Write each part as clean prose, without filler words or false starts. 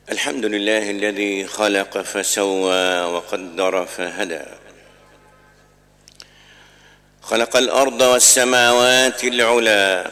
الحمد لله الذي خلق فسوى وقدر فهدى، خلق الأرض والسماوات العلى،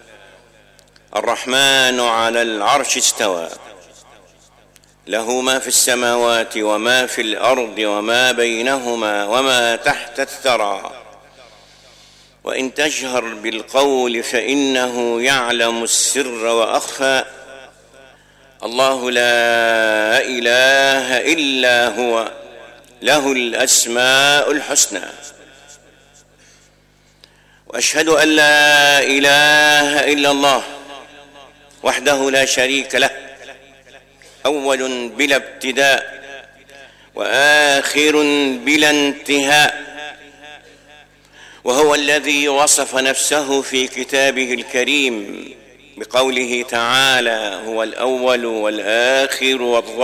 الرحمن على العرش استوى، له ما في السماوات وما في الأرض وما بينهما وما تحت الثرى، وإن تجهر بالقول فإنه يعلم السر وأخفى، الله لا إله إلا هو، له الأسماء الحسنى. وأشهد أن لا إله إلا الله وحده لا شريك له، أول بلا ابتداء وآخر بلا انتهاء، وهو الذي وصف نفسه في كتابه الكريم بقوله تعالى: هو الأول والآخر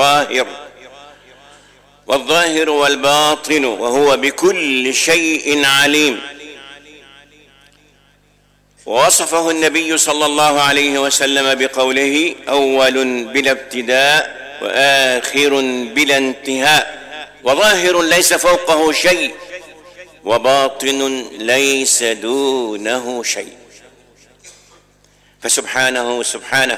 والظاهر والباطن وهو بكل شيء عليم. ووصفه النبي صلى الله عليه وسلم بقوله: أول بلا ابتداء وآخر بلا انتهاء، وظاهر ليس فوقه شيء وباطن ليس دونه شيء. فسبحانه سبحانه.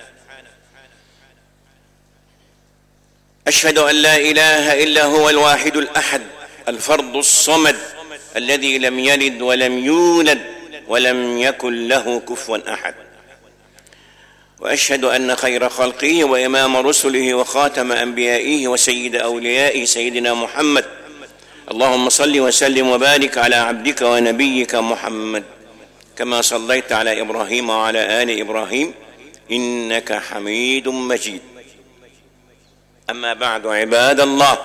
أشهد أن لا إله إلا هو الواحد الأحد الفرد الصمد الذي لم يلد ولم يولد ولم يكن له كفوا أحد. وأشهد أن خير خلقه وإمام رسله وخاتم أنبيائه وسيد أوليائه سيدنا محمد، اللهم صل وسلم وبارك على عبدك ونبيك محمد، كما صليت على إبراهيم وعلى آل إبراهيم إنك حميد مجيد. أما بعد، عباد الله،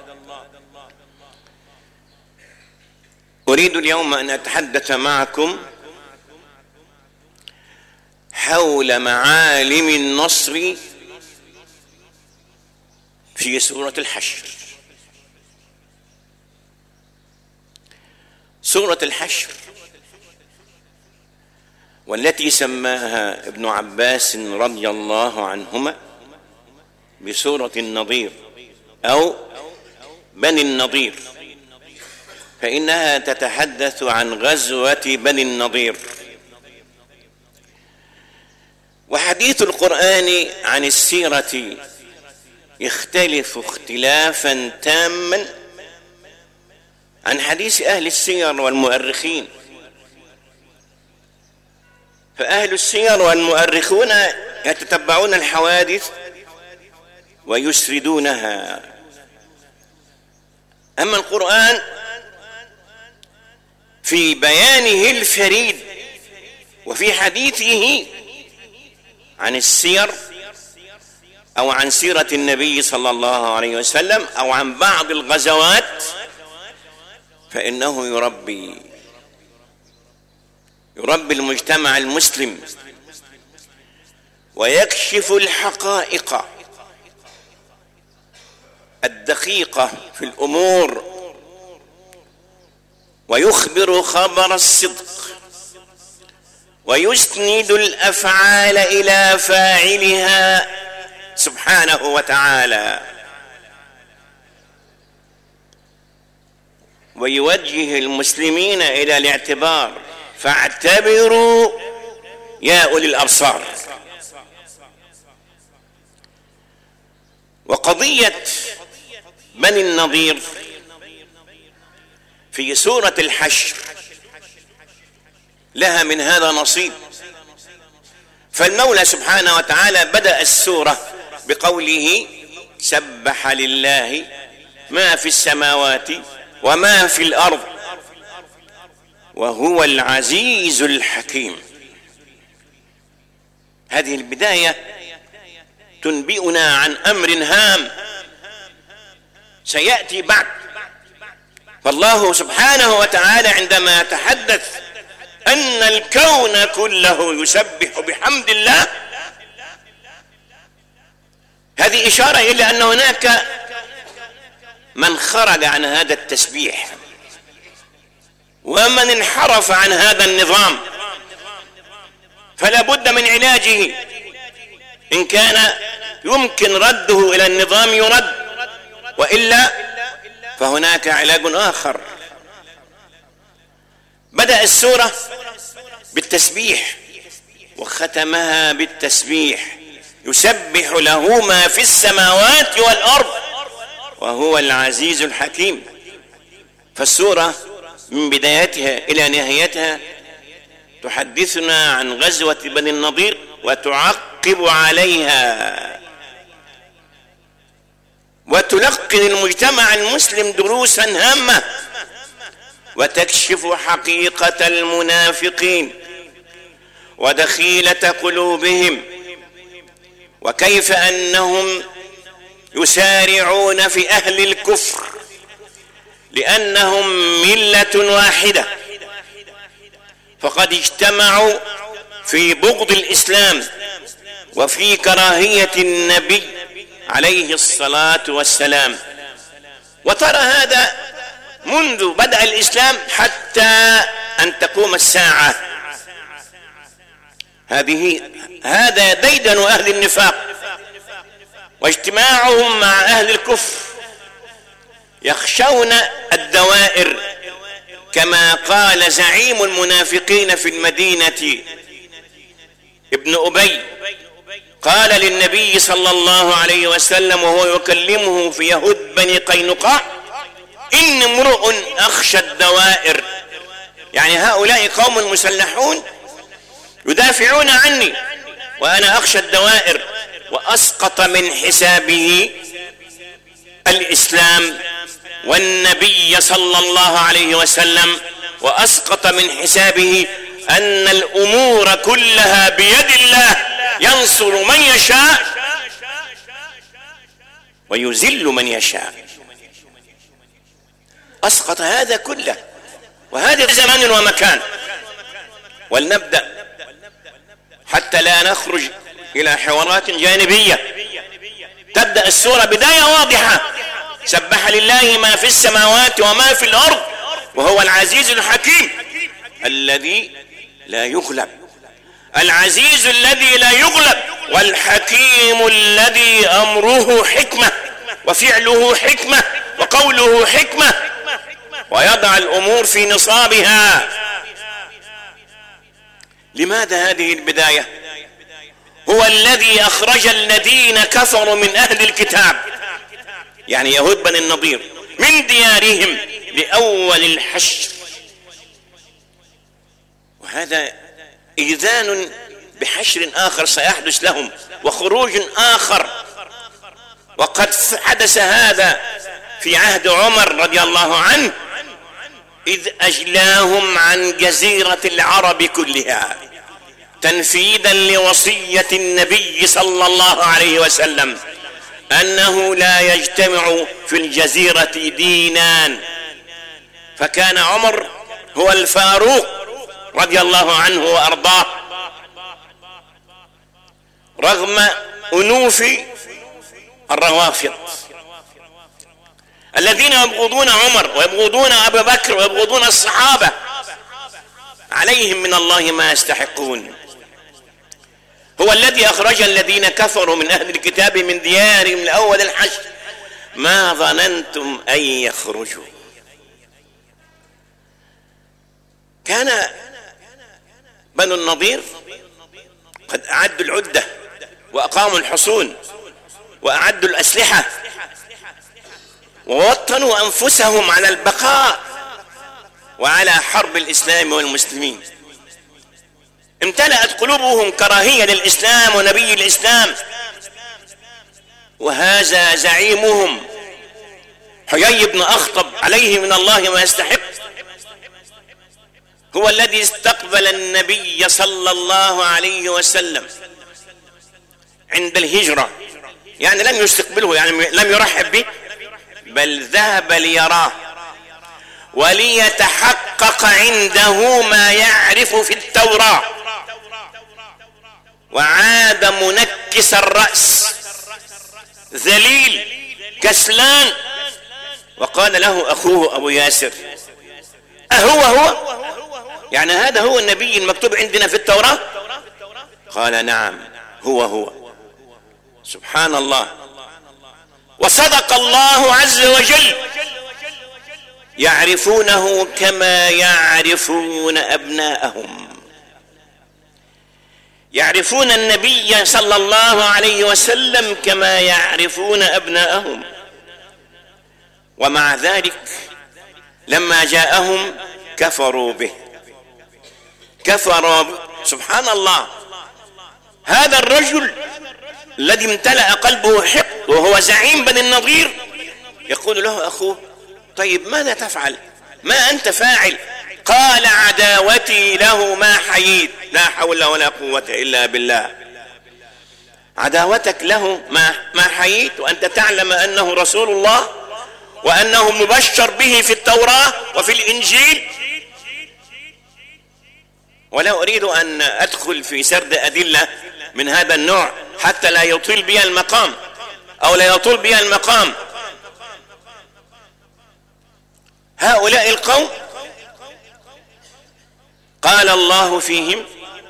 أريد اليوم أن أتحدث معكم حول معالم النصر في سورة الحشر. سورة الحشر والتي سماها ابن عباس رضي الله عنهما بسورة النضير أو بني النضير، فإنها تتحدث عن غزوة بني النضير. وحديث القرآن عن السيرة يختلف اختلافا تاما عن حديث أهل السير والمؤرخين. فأهل السير والمؤرخون يتتبعون الحوادث ويسردونها، أما القرآن في بيانه الفريد وفي حديثه عن السير أو عن سيرة النبي صلى الله عليه وسلم أو عن بعض الغزوات، فإنه يربي المجتمع المسلم ويكشف الحقائق الدقيقة في الأمور ويخبر خبر الصدق ويسند الأفعال إلى فاعلها سبحانه وتعالى، ويوجه المسلمين إلى الاعتبار، فاعتبروا يا أولي الأبصار. وقضية بني النضير في سورة الحشر لها من هذا نصيب. فالمولى سبحانه وتعالى بدأ السورة بقوله: سبح لله ما في السماوات وما في الأرض وهو العزيز الحكيم. هذه البداية تنبئنا عن أمر هام سيأتي بعد. فالله سبحانه وتعالى عندما يتحدث أن الكون كله يسبح بحمد الله، هذه إشارة إلى أن هناك من خرج عن هذا التسبيح ومن انحرف عن هذا النظام، فلا بد من علاجه. إن كان يمكن رده إلى النظام يرد، وإلا فهناك علاج آخر. بدأ السورة بالتسبيح وختمها بالتسبيح، يسبح له ما في السماوات والأرض وهو العزيز الحكيم. فالسورة من بدايتها إلى نهايتها تحدثنا عن غزوة بني النضير وتعقب عليها وتلقن المجتمع المسلم دروسا هامة وتكشف حقيقة المنافقين ودخيلة قلوبهم، وكيف أنهم يسارعون في أهل الكفر لأنهم ملة واحدة، فقد اجتمعوا في بغض الإسلام وفي كراهية النبي عليه الصلاة والسلام. وترى هذا منذ بدأ الإسلام حتى أن تقوم الساعة. هذا ديدن أهل النفاق واجتماعهم مع أهل الكفر، يخشون الدوائر، كما قال زعيم المنافقين في المدينة ابن أبي، قال للنبي صلى الله عليه وسلم وهو يكلمه في يهود بني قينقاع: إن امرؤ أخشى الدوائر، يعني هؤلاء قوم مسلحون يدافعون عني وأنا أخشى الدوائر. وأسقط من حسابه الإسلام والنبي صلى الله عليه وسلم، وأسقط من حسابه أن الأمور كلها بيد الله، ينصر من يشاء ويذل من يشاء. أسقط هذا كله، وهذا زمان ومكان. ولنبدأ حتى لا نخرج إلى حوارات جانبية. تبدأ السورة بداية واضحة: سبح لله ما في السماوات وما في الأرض وهو العزيز الحكيم الذي لا يغلب، العزيز الذي لا يغلب، والحكيم الذي أمره حكمة وفعله حكمة وقوله حكمة، ويضع الأمور في نصابها. لماذا هذه البداية؟ هو الذي أخرج الذين كفروا من أهل الكتاب، يعني يهود بني النضير، من ديارهم لأول الحشر، وهذا إذان بحشر آخر سيحدث لهم وخروج آخر. وقد حدث هذا في عهد عمر رضي الله عنه، إذ أجلاهم عن جزيرة العرب كلها تنفيذا لوصية النبي صلى الله عليه وسلم أنه لا يجتمع في الجزيرة دينان. فكان عمر هو الفاروق رضي الله عنه وأرضاه، رغم أنوف الروافض الذين يبغضون عمر ويبغضون أبا بكر ويبغضون الصحابة، عليهم من الله ما يستحقون. هو الذي أخرج الذين كفروا من أهل الكتاب من ديارهم لأول الحشر ما ظننتم أن يخرجوا. كان بنو النضير قد أعدوا العدة وأقاموا الحصون وأعدوا الأسلحة ووطنوا أنفسهم على البقاء وعلى حرب الإسلام والمسلمين. امتلأت قلوبهم كراهية للإسلام ونبي الإسلام، وهذا زعيمهم حيي بن أخطب عليه من الله ما يستحق، هو الذي استقبل النبي صلى الله عليه وسلم عند الهجرة، يعني لم يستقبله، يعني لم يرحب به، بل ذهب ليراه وليتحقق عنده ما يعرف في التوراة، وعاد منكس الرأس ذليل كسلان. وقال له أخوه أبو ياسر: أهو يعني هذا هو النبي المكتوب عندنا في التوراة؟ قال: نعم هو. سبحان الله. وصدق الله عز وجل: يعرفونه كما يعرفون أبناءهم. يعرفون النبي صلى الله عليه وسلم كما يعرفون أبناءهم، ومع ذلك لما جاءهم كفروا به. سبحان الله. هذا الرجل الذي امتلأ قلبه حقد وهو زعيم بني النضير يقول له أخوه: طيب ماذا تفعل؟ ما أنت فاعل؟ قال: عداوتي له ما حييت. لا حول ولا قوة إلا بالله. عداوتك له ما حييت وأنت تعلم أنه رسول الله وأنه مبشر به في التوراة وفي الإنجيل. ولا أريد أن أدخل في سرد أدلة من هذا النوع حتى لا يطيل بها المقام أو لا يطول بها المقام. هؤلاء القوم قال الله فيهم: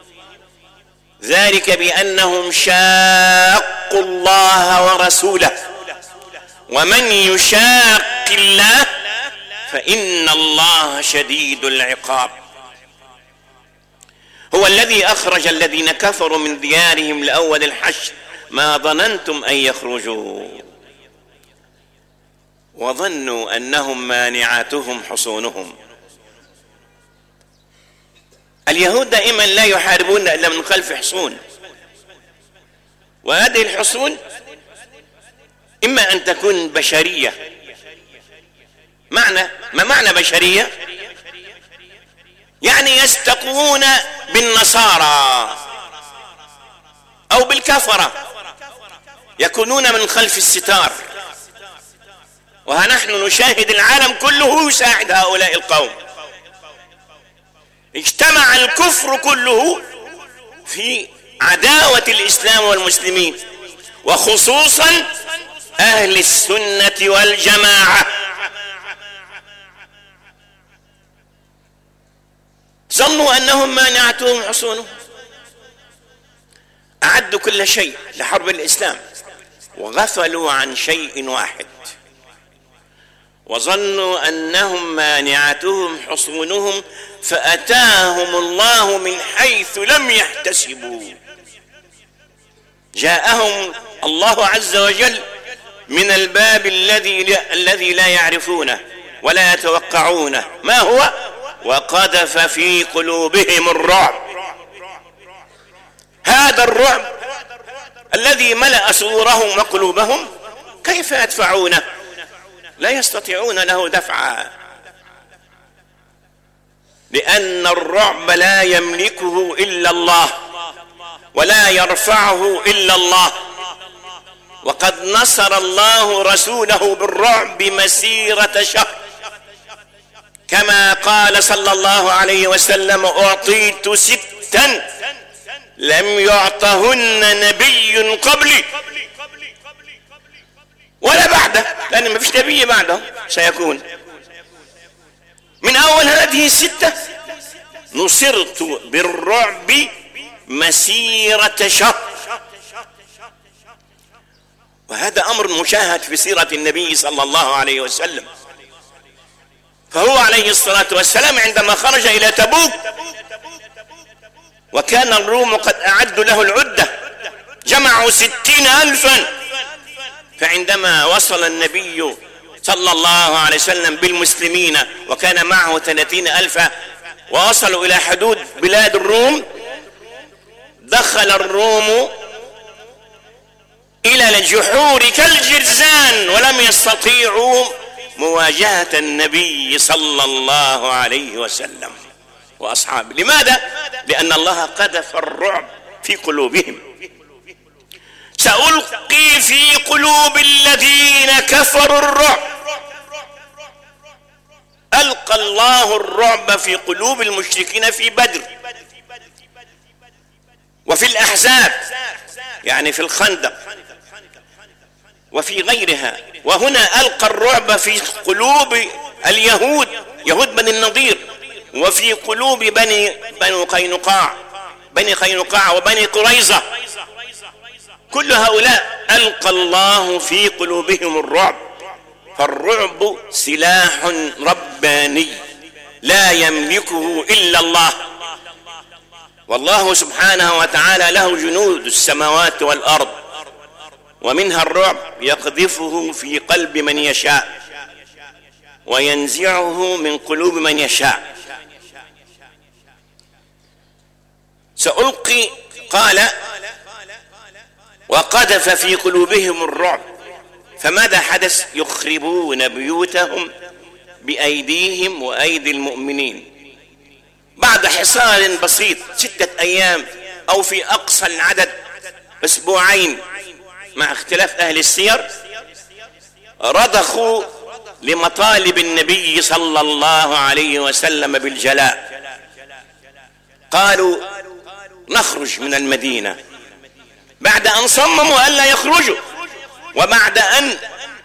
ذلك بأنهم شاقوا الله ورسوله ومن يشاق الله فإن الله شديد العقاب. هو الذي أخرج الذين كفروا من ديارهم لأول الحشر ما ظننتم أن يخرجوا وظنوا أنهم مانعاتهم حصونهم. اليهود دائما لا يحاربون إلا من خلف حصون، وهذه الحصون إما أن تكون بشرية. ما معنى بشرية؟ يعني يستقون بالنصارى أو بالكفرة، يكونون من خلف الستار. ونحن نشاهد العالم كله يساعد هؤلاء القوم. اجتمع الكفر كله في عداوة الإسلام والمسلمين، وخصوصا أهل السنة والجماعة. ظنوا أنهم مانعتهم حصونهم، أعدوا كل شيء لحرب الإسلام وغفلوا عن شيء واحد، وظنوا أنهم مانعتهم حصونهم فأتاهم الله من حيث لم يحتسبوا. جاءهم الله عز وجل من الباب الذي لا يعرفونه ولا يتوقعونه. ما هو؟ وقذف في قلوبهم الرعب. هذا الرعب الذي ملأ صدورهم وقلوبهم كيف يدفعونه؟ لا يستطيعون له دفعا، لأن الرعب لا يملكه إلا الله ولا يرفعه إلا الله. وقد نصر الله رسوله بالرعب مسيرة شهر، كما قال صلى الله عليه وسلم: أعطيت 6 لم يعطهن نبي قبلي ولا بعده، لأن ما فيش نبي بعده سيكون. من أول هذه 6 نصرت بالرعب مسيرة شهر. وهذا أمر مشاهد في سيرة النبي صلى الله عليه وسلم. فهو عليه الصلاة والسلام عندما خرج إلى تبوك وكان الروم قد أعدوا له العدة، جمعوا 60,000. فعندما وصل النبي صلى الله عليه وسلم بالمسلمين وكان معه 30,000 ووصلوا إلى حدود بلاد الروم، دخل الروم إلى الجحور كالجرذان ولم يستطيعوا مواجهة النبي صلى الله عليه وسلم وأصحابه. لماذا؟ لأن الله قذف الرعب في قلوبهم. سألقي في قلوب الذين كفروا الرعب. ألقى الله الرعب في قلوب المشركين في بدر وفي الأحزاب، يعني في الخندق وفي غيرها. وهنا ألقى الرعب في قلوب اليهود، يهود بني النضير، وفي قلوب بني قينقاع وبني قريظة. كل هؤلاء ألقى الله في قلوبهم الرعب، فالرعب سلاح رباني لا يملكه إلا الله، والله سبحانه وتعالى له جنود السماوات والأرض، ومنها الرعب يقذفه في قلب من يشاء وينزعه من قلوب من يشاء. سألقي قال وقذف في قلوبهم الرعب، فماذا حدث؟ يخربون بيوتهم بأيديهم وأيدي المؤمنين بعد حصار بسيط 6 أيام أو في أقصى العدد أسبوعين مع اختلاف أهل السير، رضخوا لمطالب النبي صلى الله عليه وسلم بالجلاء. قالوا نخرج من المدينة بعد أن صمموا ألا يخرجوا، وبعد أن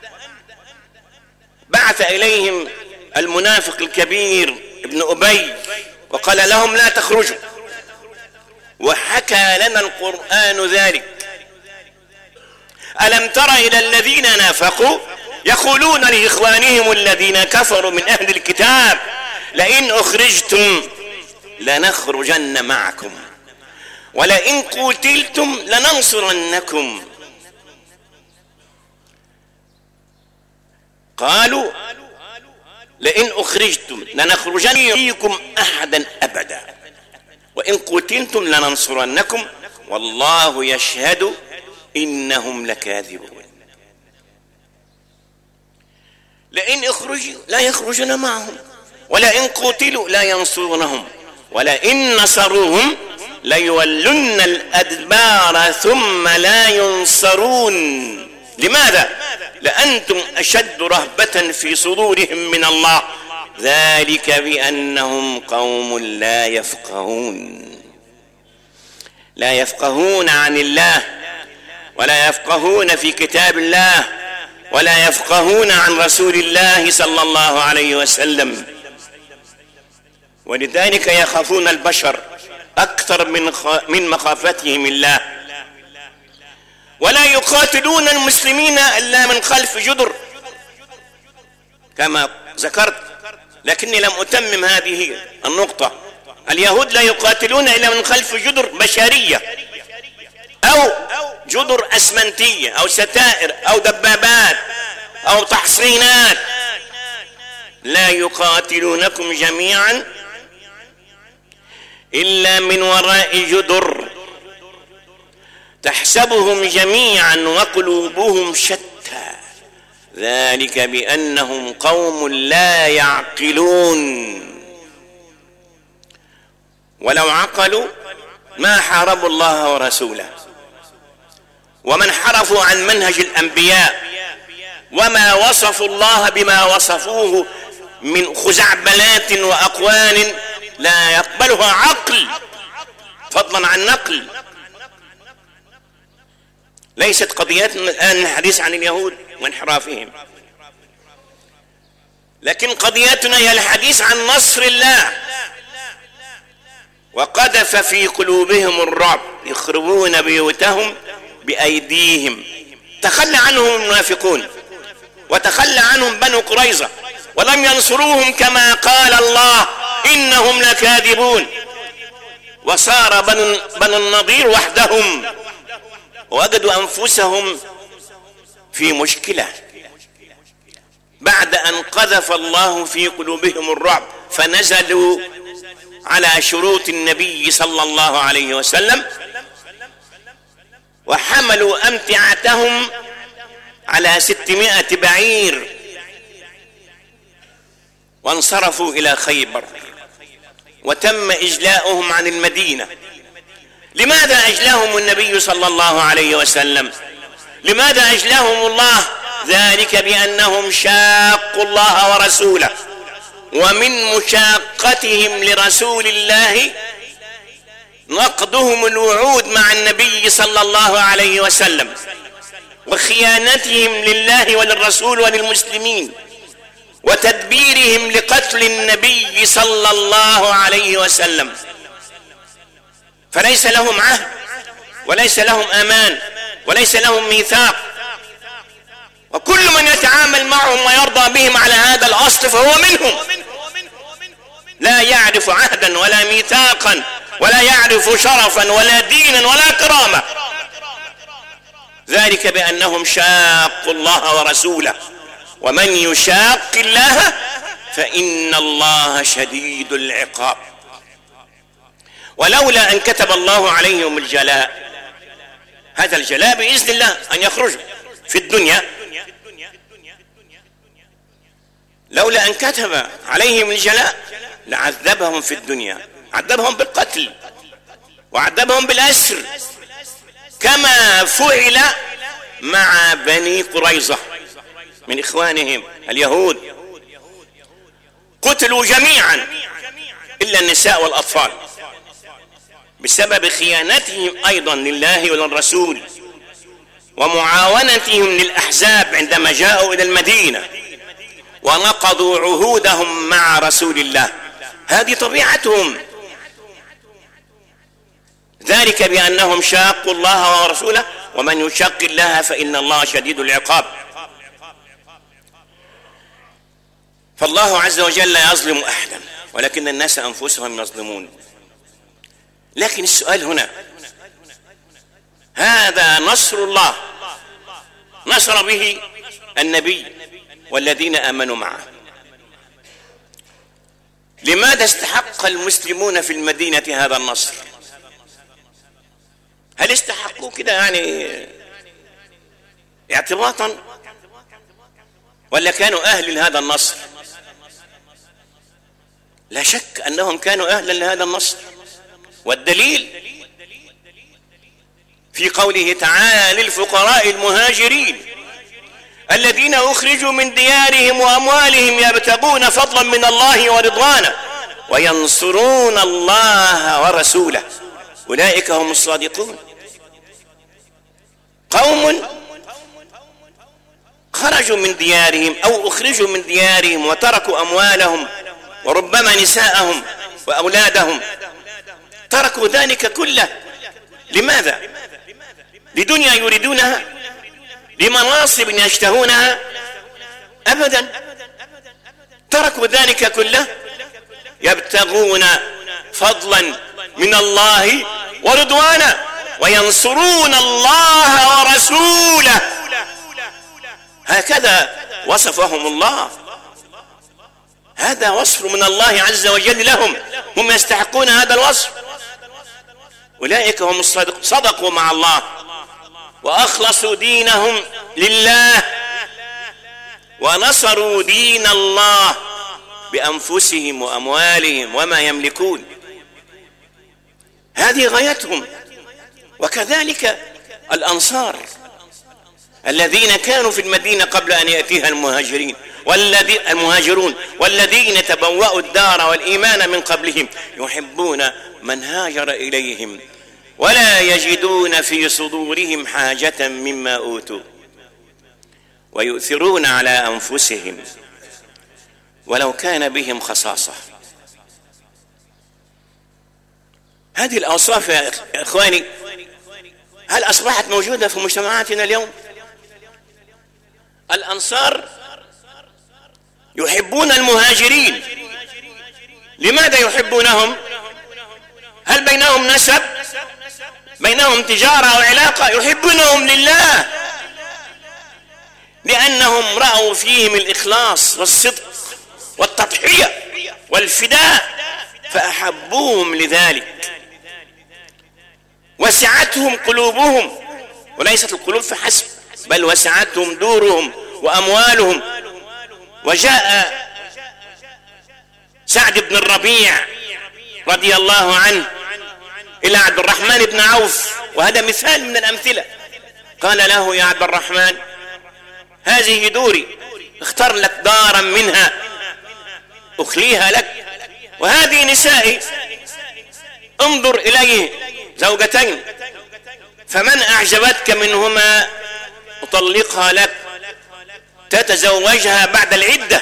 بعث إليهم المنافق الكبير ابن أبي وقال لهم لا تخرجوا، وحكى لنا القرآن ذلك. ألم تر إلى الذين نافقوا يقولون لإخوانهم الذين كفروا من أهل الكتاب لئن أخرجتم لنخرجن معكم ولئن قتلتم لننصرنكم. قالوا لئن أخرجتم لنخرجن فيكم أحدا أبدا وإن قتلتم لننصرنكم والله يشهد إنهم لكاذبون. لئن أخرجوا لا يخرجون معهم، ولئن قتلوا لا ينصرونهم، ولئن نصروهم ليولن الأدبار ثم لا ينصرون. لماذا؟ لأنتم أشد رهبة في صدورهم من الله، ذلك بأنهم قوم لا يفقهون، لا يفقهون عن الله، ولا يفقهون في كتاب الله، ولا يفقهون عن رسول الله صلى الله عليه وسلم، ولذلك يخافون البشر أكثر من مخافتهم الله. ولا يقاتلون المسلمين إلا من خلف جدر كما ذكرت، لكني لم أتمم هذه النقطة. اليهود لا يقاتلون إلا من خلف جدر بشرية أو جدر أسمنتية أو ستائر أو دبابات أو تحصينات. لا يقاتلونكم جميعا إلا من وراء جدر تحسبهم جميعا وقلوبهم شتى، ذلك بأنهم قوم لا يعقلون. ولو عقلوا ما حاربوا الله ورسوله، ومن حرفوا عن منهج الأنبياء وما وصفوا الله بما وصفوه من خزعبلات وأقوال لا يقبلها عقل فضلا عن نقل. ليست قضيتنا الآن الحديث عن اليهود وانحرافهم، لكن قضيتنا هي الحديث عن نصر الله. وقذف في قلوبهم الرعب يخربون بيوتهم بأيديهم. تخلى عنهم المنافقون وتخلى عنهم بنو قريظة ولم ينصروهم كما قال الله إنهم لكاذبون. وصار بنو النضير وحدهم ووجدوا أنفسهم في مشكلة بعد أن قذف الله في قلوبهم الرعب، فنزلوا على شروط النبي صلى الله عليه وسلم وحملوا أمتعتهم على 600 بعير وانصرفوا إلى خيبر، وتم إجلاؤهم عن المدينة. لماذا أجلاهم النبي صلى الله عليه وسلم؟ لماذا أجلاهم الله؟ ذلك بأنهم شاقوا الله ورسوله، ومن مشاقتهم لرسول الله نقضهم الوعود مع النبي صلى الله عليه وسلم، وخيانتهم لله وللرسول وللمسلمين، وتدبيرهم لقتل النبي صلى الله عليه وسلم. فليس لهم عهد وليس لهم أمان وليس لهم ميثاق، وكل من يتعامل معهم ويرضى بهم على هذا الأصل فهو منهم، لا يعرف عهدا ولا ميثاقا ولا يعرف شرفا ولا دينا ولا كرامة، ذلك بأنهم شاقوا الله ورسوله، ومن يشاق الله فإن الله شديد العقاب. ولولا أن كتب الله عليهم الجلاء، هذا الجلاء بإذن الله أن يخرجوا في الدنيا، لولا أن كتب عليهم الجلاء لعذبهم في الدنيا، عذبهم بالقتل وعذبهم بالأسر، كما فعل مع بني قريظة من إخوانهم اليهود، قتلوا جميعا إلا النساء والأطفال بسبب خيانتهم أيضا لله وللرسول ومعاونتهم للأحزاب عندما جاءوا إلى المدينة ونقضوا عهودهم مع رسول الله. هذه طبيعتهم، ذلك بأنهم شاقوا الله ورسوله، ومن يشاق الله فإن الله شديد العقاب. فالله عز وجل لا يظلم أحدا، ولكن الناس أنفسهم يظلمون. لكن السؤال هنا، هذا نصر الله نصر به النبي والذين آمنوا معه، لماذا استحق المسلمون في المدينة هذا النصر؟ هل استحقوا كده يعني اعتباطا، ولا كانوا أهل لهذا النصر؟ لا شك أنهم كانوا أهلا لهذا النصر، والدليل في قوله تعالى: للفقراء المهاجرين الذين أخرجوا من ديارهم وأموالهم يبتغون فضلا من الله ورضوانه وينصرون الله ورسوله أولئك هم الصادقون. قوم خرجوا من ديارهم أو أخرجوا من ديارهم وتركوا أموالهم وربما نساءهم وأولادهم، تركوا ذلك كله لماذا؟ لدنيا يريدونها؟ لمناصب يشتهونها؟ أبدا، تركوا ذلك كله يبتغون فضلا من الله ورضوانا وينصرون الله ورسوله. هكذا وصفهم الله، هذا وصف من الله عز وجل لهم، هم يستحقون هذا الوصف. أولئك هم الصادقون، صدقوا مع الله وأخلصوا دينهم لله ونصروا دين الله بأنفسهم وأموالهم وما يملكون، هذه غايتهم. وكذلك الأنصار الذين كانوا في المدينة قبل أن يأتيها المهاجرون والذين تبوأوا الدار والإيمان من قبلهم يحبون من هاجر إليهم ولا يجدون في صدورهم حاجة مما أوتوا ويؤثرون على أنفسهم ولو كان بهم خصاصة. هذه الأوصاف يا إخواني هل أصبحت موجودة في مجتمعاتنا اليوم؟ الأنصار يحبون المهاجرين، لماذا يحبونهم؟ هل بينهم نسب؟ بينهم تجارة أو علاقة؟ يحبونهم لله، لأنهم رأوا فيهم الإخلاص والصدق والتضحية والفداء فأحبوهم لذلك. وسعتهم قلوبهم، وليست القلوب فحسب بل وسعتهم دورهم وأموالهم. وجاء سعد بن الربيع رضي الله عنه إلى عبد الرحمن بن عوف، وهذا مثال من الأمثلة، قال له: يا عبد الرحمن، هذه دوري، اختر لك دارا منها أخليها لك، وهذه نسائي، انظر إليه زوجتين، فمن أعجبتك منهما أطلقها لك تتزوجها بعد العدة.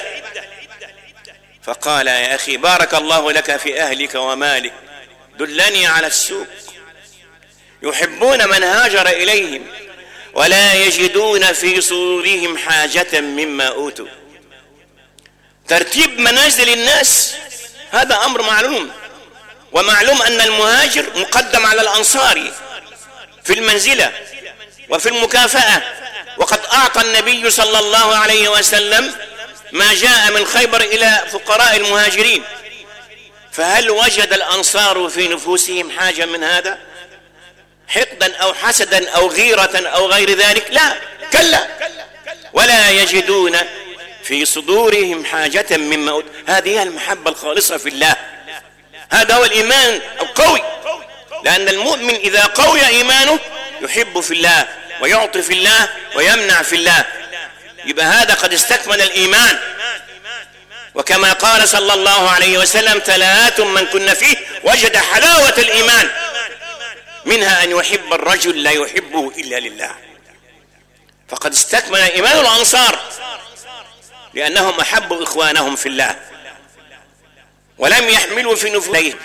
فقال: يا أخي بارك الله لك في أهلك ومالك، دلني على السوق. يحبون من هاجر إليهم ولا يجدون في صدورهم حاجة مما أوتوا. ترتيب منازل الناس هذا أمر معلوم، ومعلوم أن المهاجر مقدم على الأنصاري في المنزلة وفي المكافأة، وقد أعطى النبي صلى الله عليه وسلم ما جاء من خيبر إلى فقراء المهاجرين. فهل وجد الأنصار في نفوسهم حاجة من هذا؟ حقدا أو حسدا أو غيرة أو غير ذلك؟ لا، كلا. ولا يجدون في صدورهم حاجة مما أوتوا. هذه هي المحبة الخالصة في الله، هذا هو الإيمان القوي. لأن المؤمن إذا قوي إيمانه يحب في الله ويعطي في الله ويمنع في الله، يبقى هذا قد استكمل الإيمان. وكما قال صلى الله عليه وسلم: ثلاث من كن فيه وجد حلاوة الإيمان، منها أن يحب الرجل لا يحبه إلا لله. فقد استكمل إيمان الأنصار لأنهم أحبوا إخوانهم في الله ولم يحملوا في نفوسهم،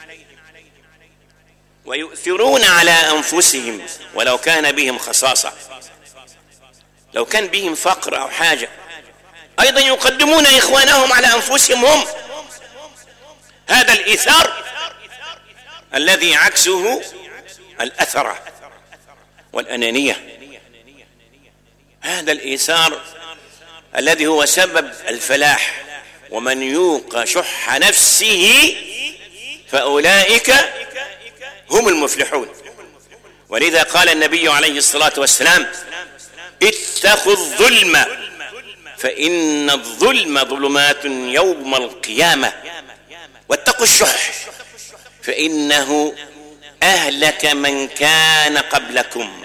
ويؤثرون على أنفسهم ولو كان بهم خصاصة، لو كان بهم فقر أو حاجة أيضا يقدمون إخوانهم على أنفسهم هم. هذا الإيثار الذي عكسه الأثرة والأنانية، هذا الإيثار الذي هو سبب الفلاح. ومن يوق شح نفسه فأولئك هم المفلحون. ولذا قال النبي عليه الصلاة والسلام: اتقوا الظلم فإن الظلم ظلمات يوم القيامة، واتقوا الشح فإنه أهلك من كان قبلكم.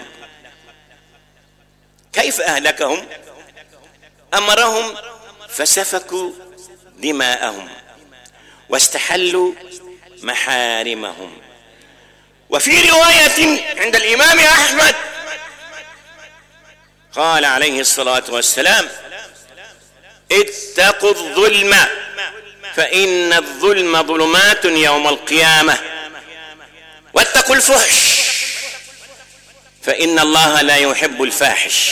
كيف أهلكهم؟ أمرهم فسفكوا دماءهم واستحلوا محارمهم. وفي رواية عند الإمام أحمد قال عليه الصلاة والسلام: اتقوا الظلم فإن الظلم ظلمات يوم القيامة، واتقوا الفحش فإن الله لا يحب الفاحش،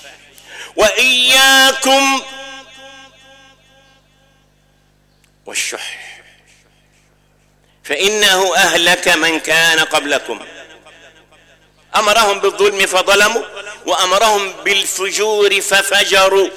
وإياكم والشح فإنه أهلك من كان قبلكم. أمرهم بالظلم فظلموا، وأمرهم بالفجور ففجروا.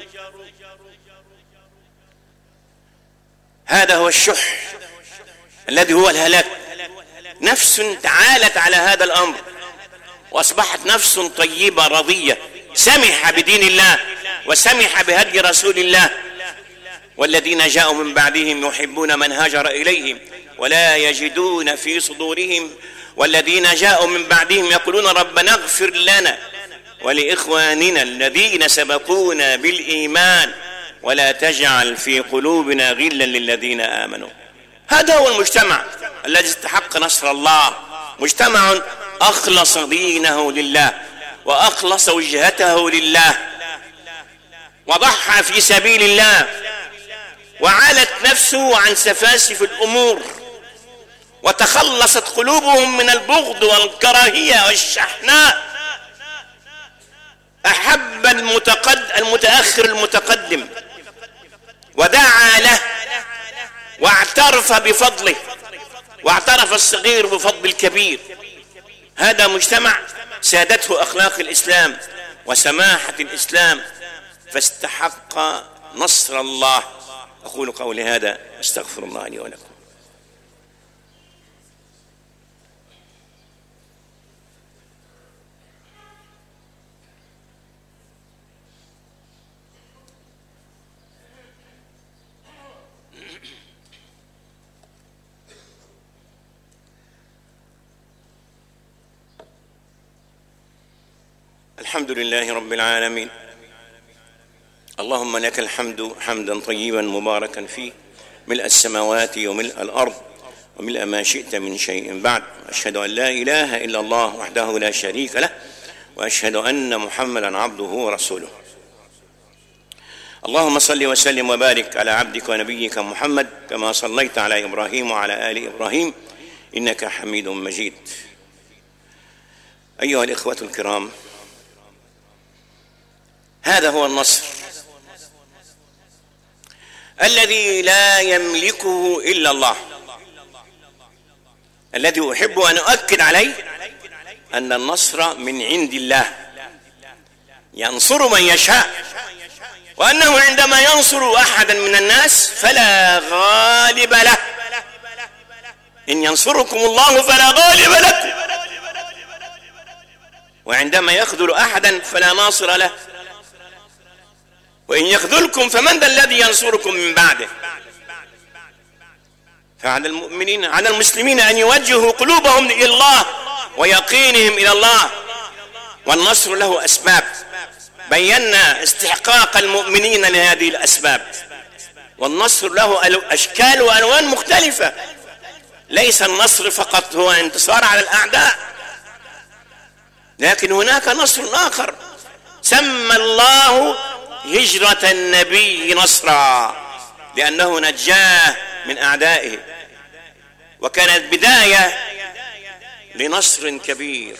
هذا هو الشح الذي هو الهلاك. نفس تعالت على هذا الأمر وأصبحت نفس طيبة رضية سمح بدين الله وسمح بهدي رسول الله. والذين جاءوا من بعدهم يحبون من هاجر إليهم ولا يجدون في صدورهم، والذين جاءوا من بعدهم يقولون ربنا اغفر لنا ولإخواننا الذين سبقونا بالإيمان ولا تجعل في قلوبنا غلا للذين آمنوا. هذا هو المجتمع الذي استحق نصر الله، مجتمع أخلص دينه لله وأخلص وجهته لله وضحى في سبيل الله وعالت نفسه عن سفاسف الأمور، وتخلصت قلوبهم من البغض والكراهية والشحناء. أحب المتأخر المتقدم ودعا له واعترف بفضله، واعترف الصغير بفضل الكبير. هذا مجتمع سادته أخلاق الإسلام وسماحة الإسلام فاستحق نصر الله. أقول قولي هذا أستغفر الله لي ولكم. الحمد لله رب العالمين، اللهم لك الحمد حمدا طيبا مباركا فيه ملء السماوات وملء الأرض وملء ما شئت من شيء بعد. أشهد أن لا إله إلا الله وحده لا شريك له، وأشهد أن محمدا عبده ورسوله. اللهم صل وسلم وبارك على عبدك ونبيك محمد كما صليت على إبراهيم وعلى آل إبراهيم إنك حميد مجيد. أيها الإخوة الكرام، هذا هو النصر الذي لا يملكه إلا الله، الذي أحب أن أؤكد عليه أن النصر من عند الله، ينصر من يشاء، وأنه عندما ينصر أحدا من الناس فلا غالب له. إن ينصركم الله فلا غالب لكم، وعندما يخذل أحدا فلا ناصر له، وإن يخذلكم فمن ذا الذي ينصركم من بعده. فعلى المؤمنين، على المسلمين أن يوجهوا قلوبهم إلى الله ويقينهم إلى الله، والنصر له أسباب، بينا استحقاق المؤمنين لهذه الأسباب، والنصر له أشكال وألوان مختلفة. ليس النصر فقط هو انتصار على الأعداء، لكن هناك نصر آخر سمى الله هجرة النبي نصرا، لأنه نجاه من أعدائه، وكانت بداية لنصر كبير.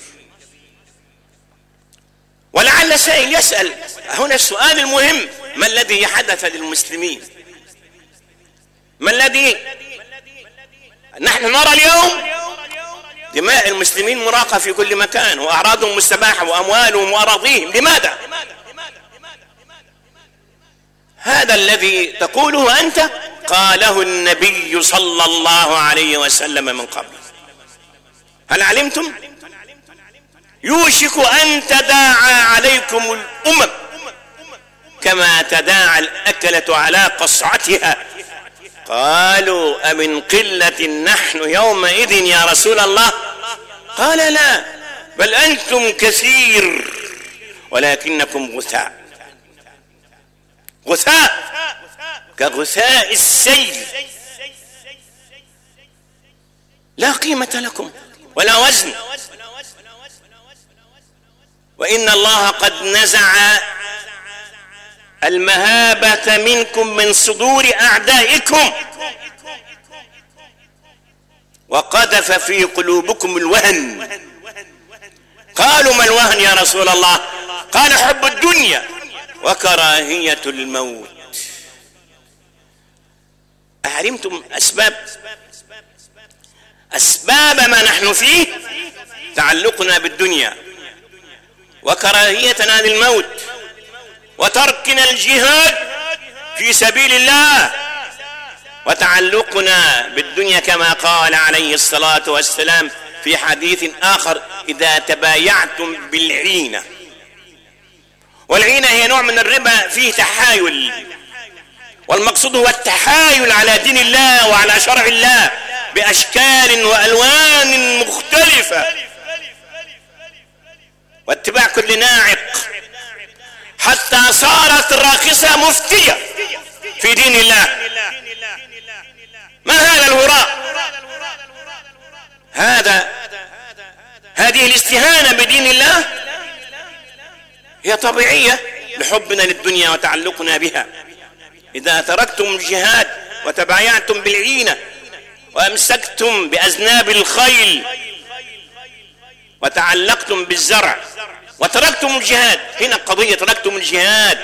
ولعل سائل يسأل هنا السؤال المهم: ما الذي حدث للمسلمين؟ ما الذي نحن نرى اليوم؟ دماء المسلمين مراقة في كل مكان، وأعراضهم مستباحة، وأموالهم وأراضيهم. لماذا؟ هذا الذي تقوله أنت قاله النبي صلى الله عليه وسلم من قبل. هل علمتم؟ يوشك أن تداعى عليكم الأمم كما تداعى الأكلة على قصعتها. قالوا: أمن قلة نحن يومئذ يا رسول الله؟ قال: لا، بل أنتم كثير ولكنكم غثاء، غثاء كغثاء السيل، لا قيمة لكم ولا وزن. وإن الله قد نزع المهابة منكم من صدور أعدائكم، وقذف في قلوبكم الوهن. قالوا: ما الوهن يا رسول الله؟ قال: حب الدنيا وكراهية الموت. أعلمتم أسباب ما نحن فيه؟ تعلقنا بالدنيا، وكراهيتنا للموت، وتركنا الجهاد في سبيل الله، وتعلقنا بالدنيا كما قال عليه الصلاة والسلام في حديث آخر: إذا تبايعتم بالعينة. والعينة هي نوع من الربا فيه تحايل، والمقصود هو التحايل على دين الله وعلى شرع الله بأشكال وألوان مختلفة، واتباع كل ناعق، حتى صارت الراقصة مفتية في دين الله. ما هذا الهراء؟ هذه الاستهانة بدين الله هي طبيعية لحبنا للدنيا وتعلقنا بها. إذا تركتم الجهاد وتبايعتم بالعينة وأمسكتم بأذناب الخيل وتعلقتم بالزرع وتركتم الجهاد، هنا القضية تركتم الجهاد،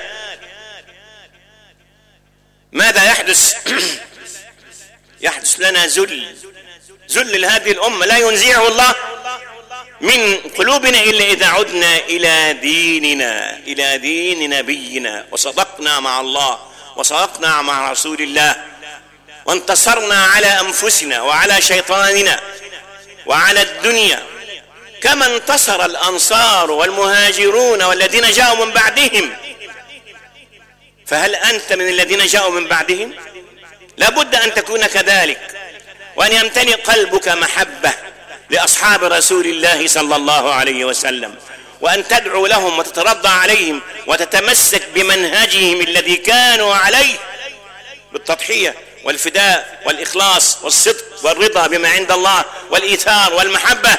ماذا يحدث؟ يحدث لنا ذل لهذه الأمة لا ينزعه الله من قلوبنا إلا إذا عدنا إلى دين نبينا، وصدقنا مع الله وصدقنا مع رسول الله، وانتصرنا على أنفسنا وعلى شيطاننا وعلى الدنيا، كما انتصر الأنصار والمهاجرون والذين جاءوا من بعدهم. فهل أنت من الذين جاءوا من بعدهم؟ لابد أن تكون كذلك، وأن يمتلئ قلبك محبة لأصحاب رسول الله صلى الله عليه وسلم، وأن تدعو لهم وتترضى عليهم وتتمسك بمنهجهم الذي كانوا عليه بالتضحية والفداء والإخلاص والصدق والرضا بما عند الله والإيثار والمحبة،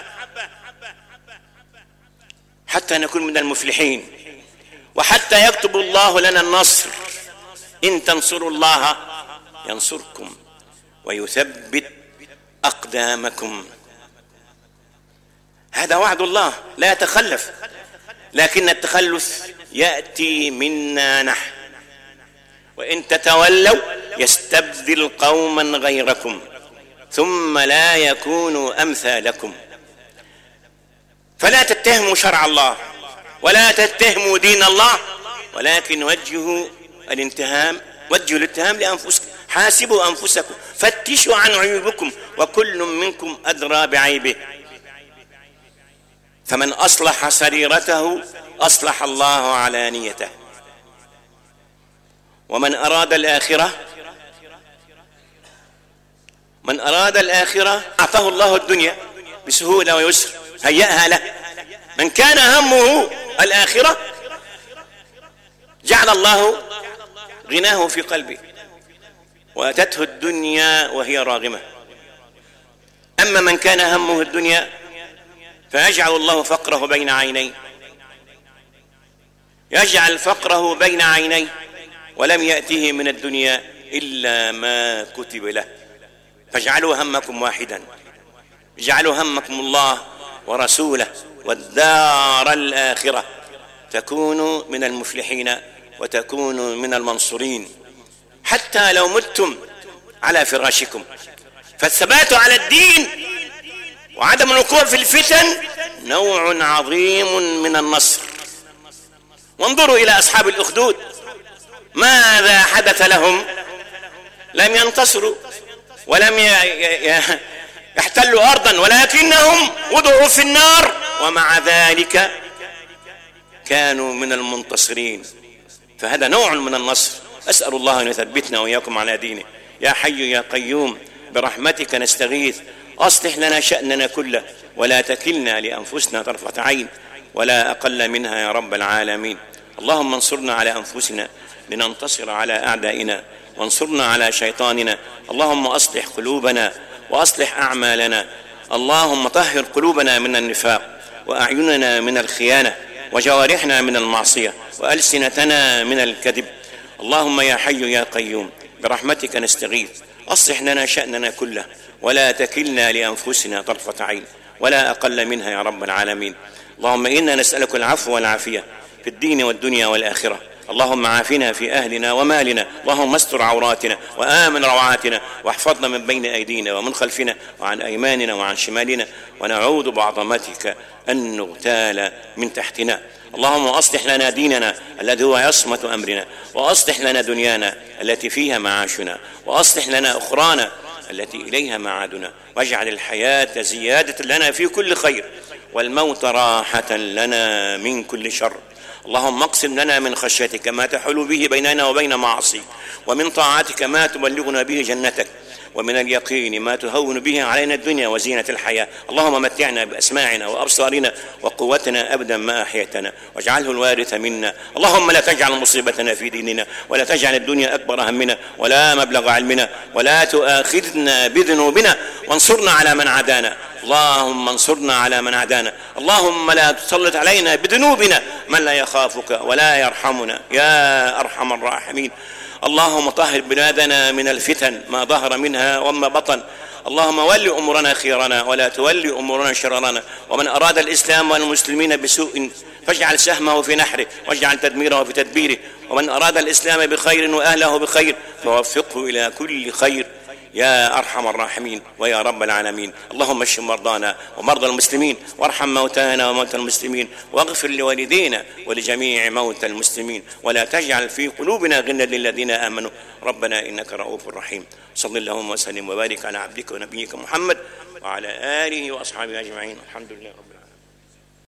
حتى نكون من المفلحين، وحتى يكتب الله لنا النصر. إن تنصروا الله ينصركم ويثبت أقدامكم. هذا وعد الله لا يتخلف، لكن التخلف يأتي منا نحن، وإن تتولوا يستبدل قوما غيركم ثم لا يكونوا أمثالكم. فلا تتهموا شرع الله ولا تتهموا دين الله، ولكن وجهوا الاتهام لأنفسكم. حاسبوا أنفسكم، فتشوا عن عيوبكم، وكل منكم أدرى بعيبه. فمن أصلح سريرته أصلح الله علانيته، ومن أراد الآخرة أعطاه الله الدنيا بسهولة ويسر، هيأها له. من كان همه الآخرة جعل الله غناه في قلبه، وأتته الدنيا وهي راغمة. أما من كان همه الدنيا فيجعل الله فقره بين عينيه، ولم يأته من الدنيا إلا ما كتب له. فاجعلوا همكم واحدا، اجعلوا همكم الله ورسوله والدار الآخرة، تكونوا من المفلحين وتكونوا من المنصورين حتى لو متم على فراشكم. فالثبات على الدين وعدم الوقوع في الفتن نوع عظيم من النصر. وانظروا إلى أصحاب الأخدود، ماذا حدث لهم؟ لم ينتصروا ولم يحتلوا أرضا، ولكنهم وضعوا في النار، ومع ذلك كانوا من المنتصرين. فهذا نوع من النصر. أسأل الله أن يثبتنا وإياكم على دينه. يا حي يا قيوم برحمتك نستغيث، أصلح لنا شأننا كله، ولا تكلنا لأنفسنا طرفة عين ولا أقل منها يا رب العالمين. اللهم انصرنا على أنفسنا لننتصر على أعدائنا، وانصرنا على شيطاننا. اللهم أصلح قلوبنا وأصلح أعمالنا. اللهم طهر قلوبنا من النفاق، وأعيننا من الخيانة، وجوارحنا من المعصية، وألسنتنا من الكذب. اللهم يا حي يا قيوم برحمتك نستغيث، أصلح لنا شأننا كله، ولا تكلنا لأنفسنا طرفة عين ولا أقل منها يا رب العالمين. اللهم إنا نسألك العفو والعافية في الدين والدنيا والآخرة. اللهم عافنا في أهلنا ومالنا، اللهم استر عوراتنا وآمن روعاتنا، واحفظنا من بين أيدينا ومن خلفنا وعن أيماننا وعن شمالنا، ونعوذ بعظمتك أن نغتال من تحتنا. اللهم أصلح لنا ديننا الذي هو عصمة أمرنا، وأصلح لنا دنيانا التي فيها معاشنا، وأصلح لنا أخرانا التي إليها معادنا، واجعل الحياة زيادة لنا في كل خير، والموت راحة لنا من كل شر. اللهم اقسم لنا من خشيتك ما تحول به بيننا وبين معاصيك، ومن طاعتك ما تبلغنا به جنتك، ومن اليقين ما تهون به علينا الدنيا وزينة الحياة. اللهم متعنا بأسماعنا وأبصارنا وقوتنا أبدا ما أحيتنا، واجعله الوارث منا. اللهم لا تجعل مصيبتنا في ديننا، ولا تجعل الدنيا أكبر همنا ولا مبلغ علمنا، ولا تؤاخذنا بذنوبنا، وانصرنا على من عادانا. اللهم انصرنا على من عادانا. اللهم لا تسلط علينا بذنوبنا من لا يخافك ولا يرحمنا يا أرحم الراحمين. اللهم طهر بلادنا من الفتن ما ظهر منها وما بطن. اللهم ول أمورنا خيرنا ولا تولي أمورنا شررنا. ومن أراد الإسلام والمسلمين بسوء فاجعل سهمه في نحره، واجعل تدميره في تدبيره. ومن أراد الإسلام بخير وأهله بخير فوفقه إلى كل خير يا أرحم الراحمين ويا رب العالمين. اللهم اشف مرضانا ومرضى المسلمين، وارحم موتانا وموتى المسلمين، واغفر لوالدينا ولجميع موتى المسلمين، ولا تجعل في قلوبنا غلا للذين آمنوا ربنا إنك رؤوف رحيم. صل اللهم وسلم وبارك على عبدك ونبيك محمد وعلى آله وأصحابه أجمعين. الحمد لله رب